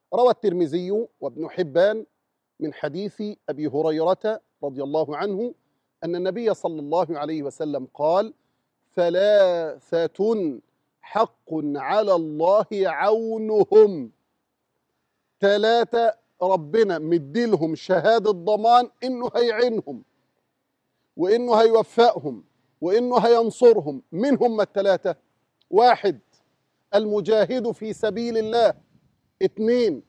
روى الترمذي وابن حبان من حديث أبي هريرة رضي الله عنه أن النبي صلى الله عليه وسلم قال: ثلاثة حق على الله عونهم. ثلاثة ربنا مديلهم شهادة ضمان إنه هيعينهم وإنه هيوفقهم وإنه هينصرهم. من هم الثلاثة؟ واحد، المجاهد في سبيل الله. اثنين،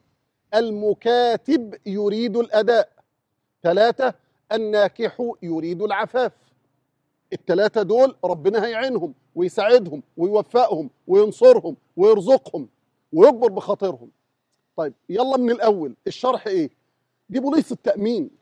المكاتب يريد الأداء. ثلاثة، الناكح يريد العفاف. الثلاثة دول ربنا هيعينهم ويساعدهم ويوفقهم وينصرهم ويرزقهم ويكبر بخاطرهم. طيب يلا من الأول، الشرح إيه؟ دي بوليس التأمين،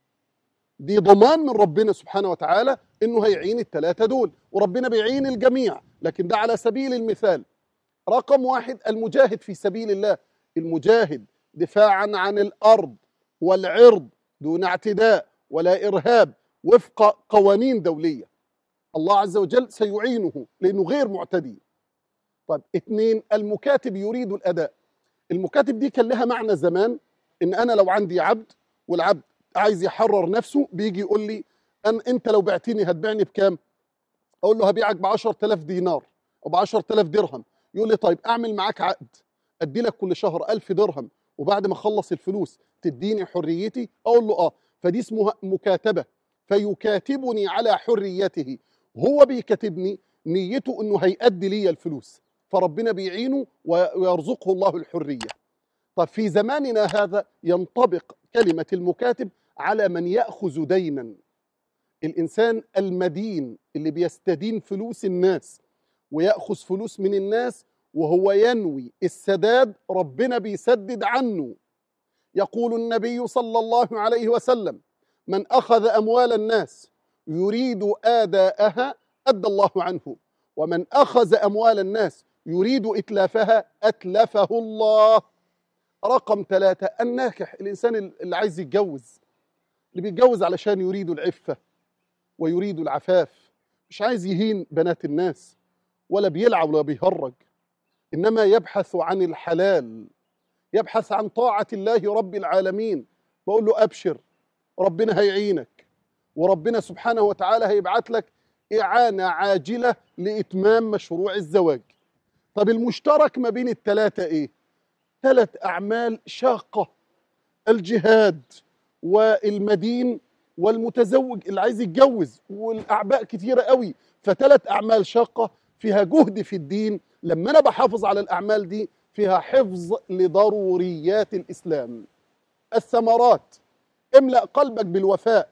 دي ضمان من ربنا سبحانه وتعالى إنه هيعين الثلاثة دول، وربنا بيعين الجميع، لكن ده على سبيل المثال. رقم واحد، المجاهد في سبيل الله. المجاهد دفاعا عن الأرض والعرض دون اعتداء ولا إرهاب وفق قوانين دولية، الله عز وجل سيعينه لأنه غير معتدي. طيب اثنين، المكاتب يريد الأداء. المكاتب دي كان لها معنى زمان، إن أنا لو عندي عبد والعبد عايز يحرر نفسه بيجي يقول لي أنت لو بعتني هتبيعني بكام؟ أقول له هبيعك ب10,000 دينار أو ب10,000 درهم. يقول لي طيب أعمل معاك عقد أدي لك كل شهر 1000 درهم وبعد ما أخلص الفلوس تديني حريتي؟ أقول له آه. فدي اسمها مكاتبة، فيكاتبني على حريته، هو بيكاتبني نيته إنه هيأدي لي الفلوس، فربنا بيعينه ويرزقه الله الحرية. طب في زماننا هذا ينطبق كلمة المكاتب على من يأخذ دينا. الإنسان المدين اللي بيستدين فلوس الناس ويأخذ فلوس من الناس وهو ينوي السداد، ربنا بيسدد عنه. يقول النبي صلى الله عليه وسلم: من أخذ أموال الناس يريد آداءها أدى الله عنه، ومن أخذ أموال الناس يريد إتلافها أتلفه الله. رقم ثلاثة، الناكح، الإنسان اللي عايز يتجوز، اللي بيتجوز علشان يريد العفة ويريد العفاف، مش عايز يهين بنات الناس ولا بيلعب ولا بيهرج، إنما يبحث عن الحلال، يبحث عن طاعة الله رب العالمين. بقول له أبشر، ربنا هيعينك وربنا سبحانه وتعالى هيبعت لك إعانة عاجلة لإتمام مشروع الزواج. طب المشترك ما بين الثلاثة إيه؟ 3 أعمال شاقة: الجهاد والمدين والمتزوج اللي عايز يتجوز، والأعباء كتيرة قوي. ف3 أعمال شاقة فيها جهد في الدين. لما أنا بحافظ على الأعمال دي فيها حفظ لضروريات الإسلام. الثمرات: املأ قلبك بالوفاء،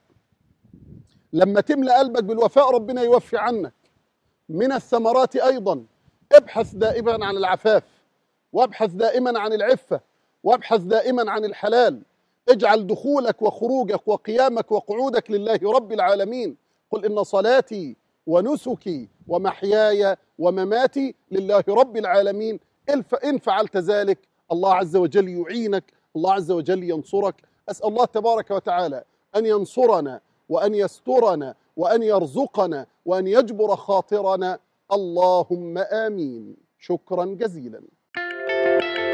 لما تملأ قلبك بالوفاء ربنا يوفي عنك. من الثمرات أيضا ابحث دائما عن العفاف، وابحث دائما عن العفة، وابحث دائما عن الحلال. اجعل دخولك وخروجك وقيامك وقعودك لله رب العالمين. قل إن صلاتي ونسكي ومحياي ومماتي لله رب العالمين. إن فعلت ذلك الله عز وجل يعينك، الله عز وجل ينصرك. أسأل الله تبارك وتعالى أن ينصرنا وأن يسترنا وأن يرزقنا وأن يجبر خاطرنا، اللهم آمين. شكرا جزيلا.